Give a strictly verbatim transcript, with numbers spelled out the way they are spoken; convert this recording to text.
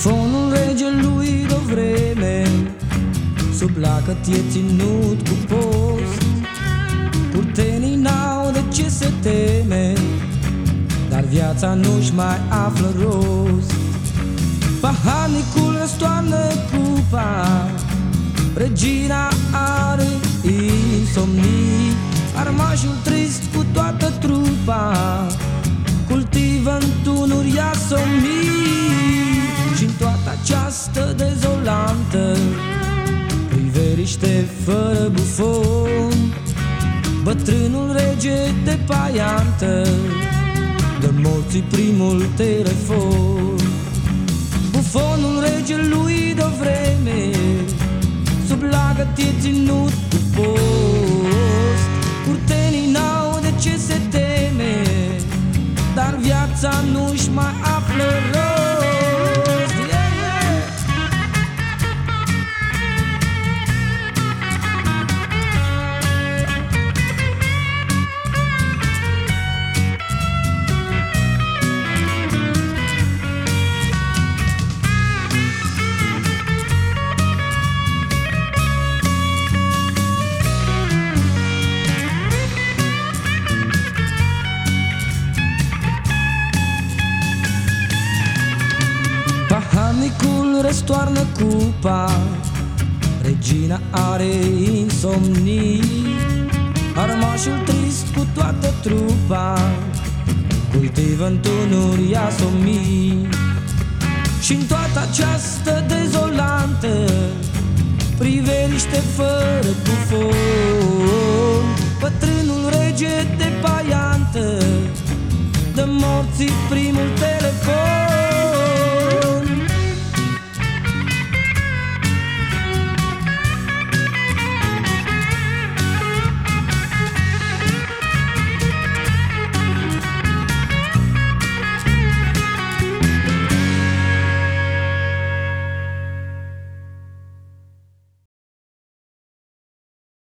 Bufonul regelui de-o vreme, sub lacăt e ținut cu post. Curtenii n-au de ce se teme, dar viața nu-și mai află rost. Paharnicul răstoarnă cupa, regina are insomnii. Armașul trist cu toată trupa cultivă în tunuri asomii. Și-n toată această dezolantă priveliște fără bufon, bătrânul rege de paiantă dă morții primul telefon. Bufonul regelui de-o vreme, sub lacăt e ținut cu post. Curtenii n-au de ce se teme, dar viața nu-și mai află rost. Yeah, yeah. Paharnicul răstoarnă cupa, regina are insomnii. Armașul trist cu toată trupa cultivă în tunuri asomii. Și-n toată această dezolantă priveliște fără bufon, bătrânul rege de paiantă dă morții primul te